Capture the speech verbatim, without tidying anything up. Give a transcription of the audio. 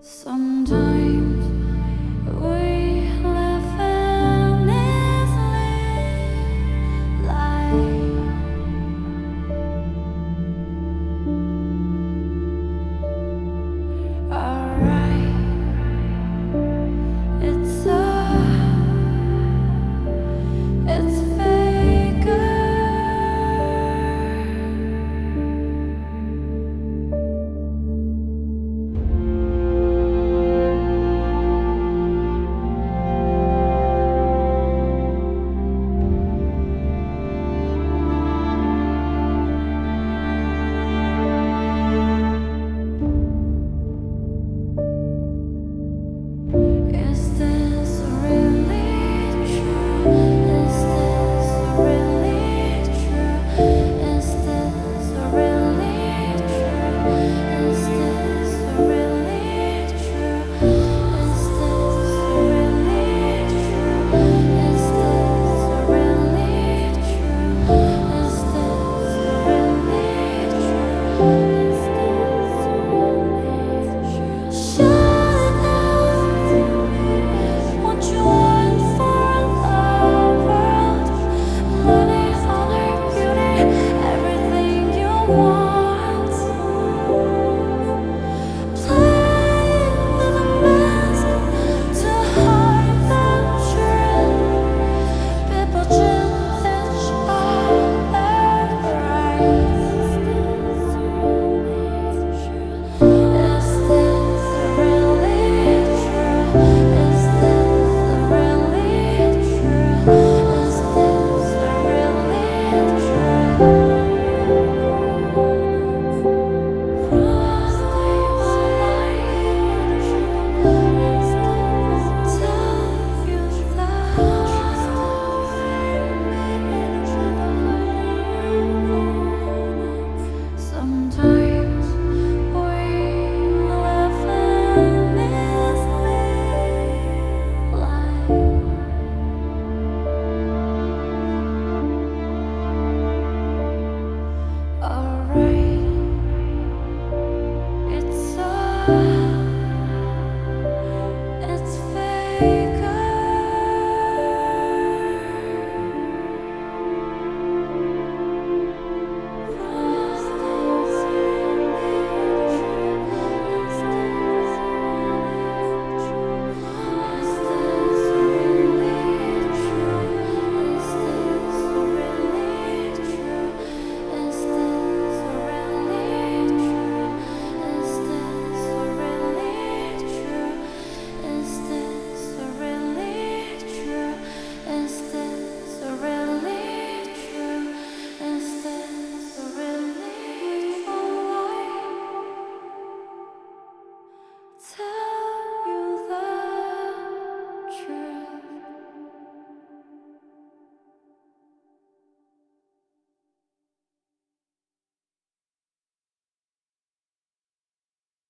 Sometimes we live in this life. Alright, it's a, it's faker. Is this really true? Is this really true? Is this really true? Is this really true? Is this really true? Is this really true? Is this really true? Is this really true? Shut up. What you want for the world? Money, honor, beauty, everything you want.